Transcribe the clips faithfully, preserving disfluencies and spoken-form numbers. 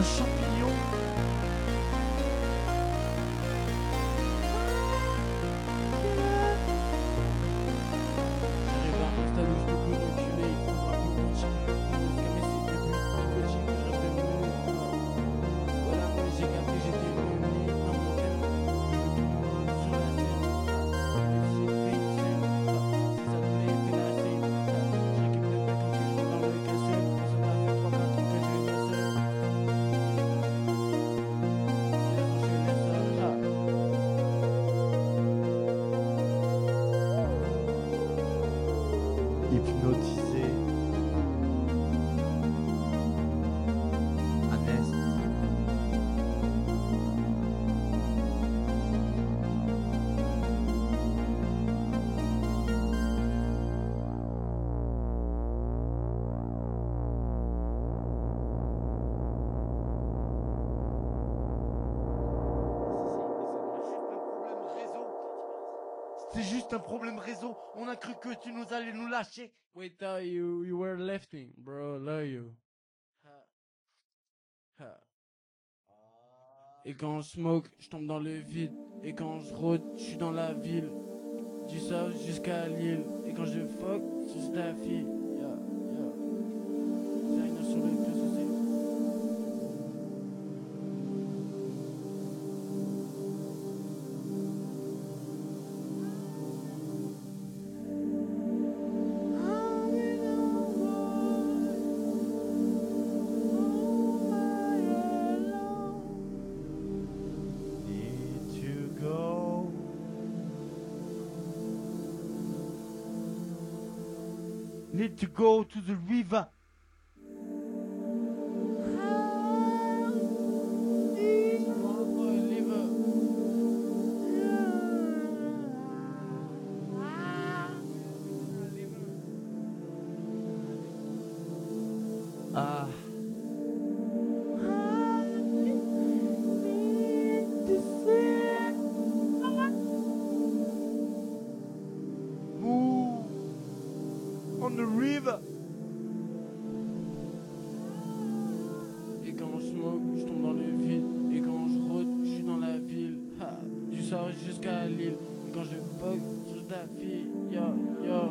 champignon. J'arrive à un stade où je peux plus reculer. Il faudra plus le temps de chercher le fond. Parce que Messi, depuis tout petit, que je rêve de mener. Voilà, moi j'ai capté, j'étais remis dans mon thème. Je joue tout le monde sur la scène. J'ai fait une scène. Si ça te plaît, fais la scène. Je récupère pas quand tu joues dans le cassel. Ça va faire trois quatre ans que je vais seul. Hypnotisé. Anest. C'est juste un problème réseau. On a cru que tu nous allais nous lâcher. Wait, uh, you, you were lifting, bro. Love you. Ha. Ha. Et quand je smoke, je tombe dans le vide. Et quand je rôde, je suis dans la ville. Du South jusqu'à Lille. Et quand je fuck, c'est juste ta fille. Yeah, yeah. Designer sur le plus aussi. Need to go. Need to go to the river. Ah. Move on the river. Et quand je smoke, je tombe dans le vide. Et quand je rôde, je suis dans la ville. Ha. Du South jusqu'à Lille. Et quand je fuck, c'est juste ta fille. Yo, yo.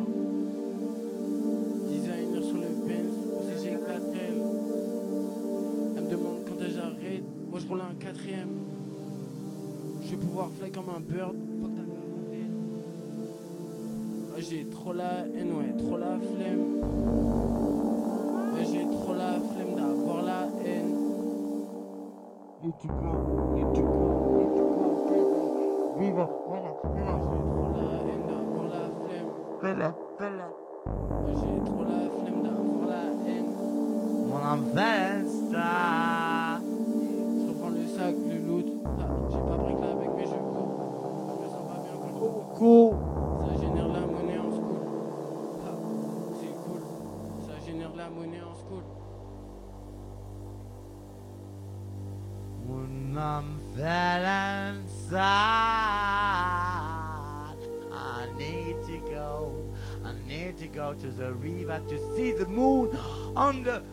Designer sur le Benz. Aussi j'ai quatre L. Elle me demande quand est-ce que j'arrête. Moi je roule un quatrième. Je vais pouvoir fly comme un bird. Fuck ta quarantaine. Ouais, j'ai trop la haine, ouais, trop la flemme. Ouais, j'ai trop la flemme d'avoir la haine. Need to go. Need to go. Need to go to the river. Voilà. Voilà. J'ai trop la haine d'avoir la flemme. Voilà. Voilà. Ouais, j'ai trop la flemme d'avoir la haine. Mon investor. Je reprends le sac, le loot. Ah, j'ai pas brique là avec mes jeux courts. Je me sens pas bien quand je cours. Cool. Ça génère la monnaie en school. Ah, c'est cool. Ça génère la monnaie en school. When I'm fell inside, I need to go. I need to go to the river to see the moon on the.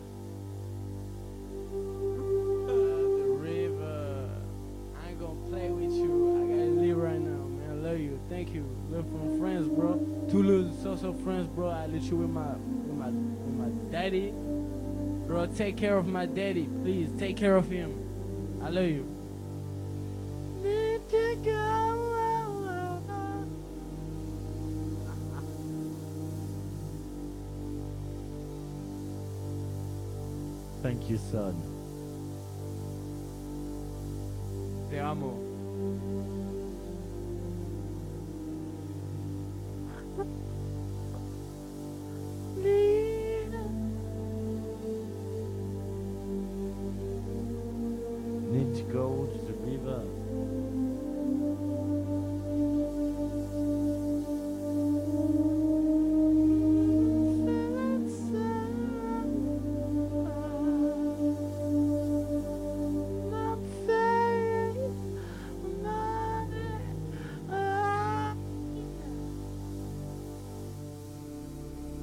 The river. I ain't gonna play with you. I gotta leave right now, man. I love you. Thank you. Love from friends, bro. Two little social friends, bro. I let you with my with my with my daddy. Bro, take care of my daddy. Please take care of him. I love you. Need to go. Thank you, son. Te amo. Need to go to the river.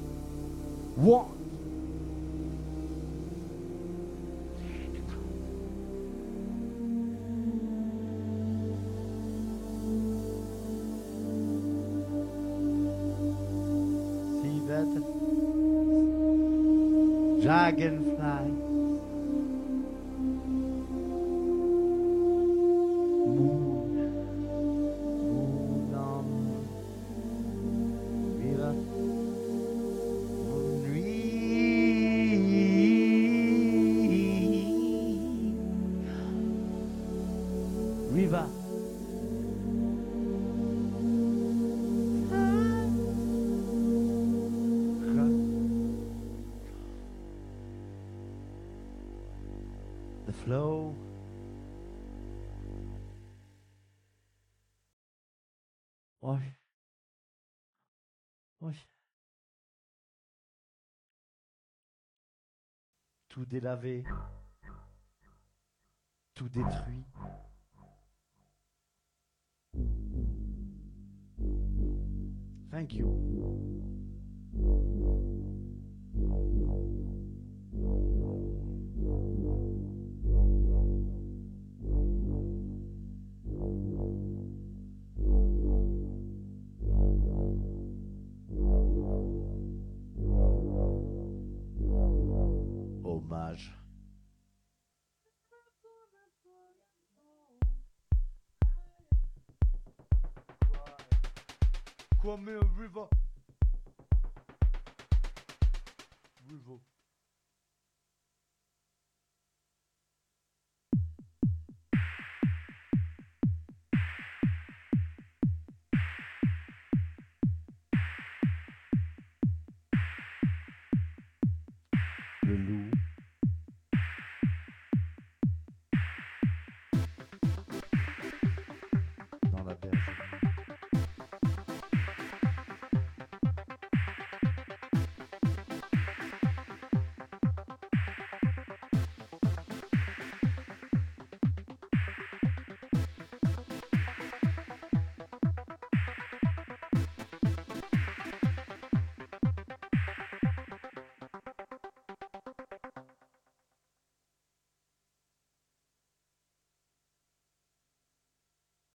One. Dragonfly. Moon. Moon on river. Moon river. The flow. Ouais. Ouais. Tout délavé. Tout détruit. Thank you. Hommage. Come here, river.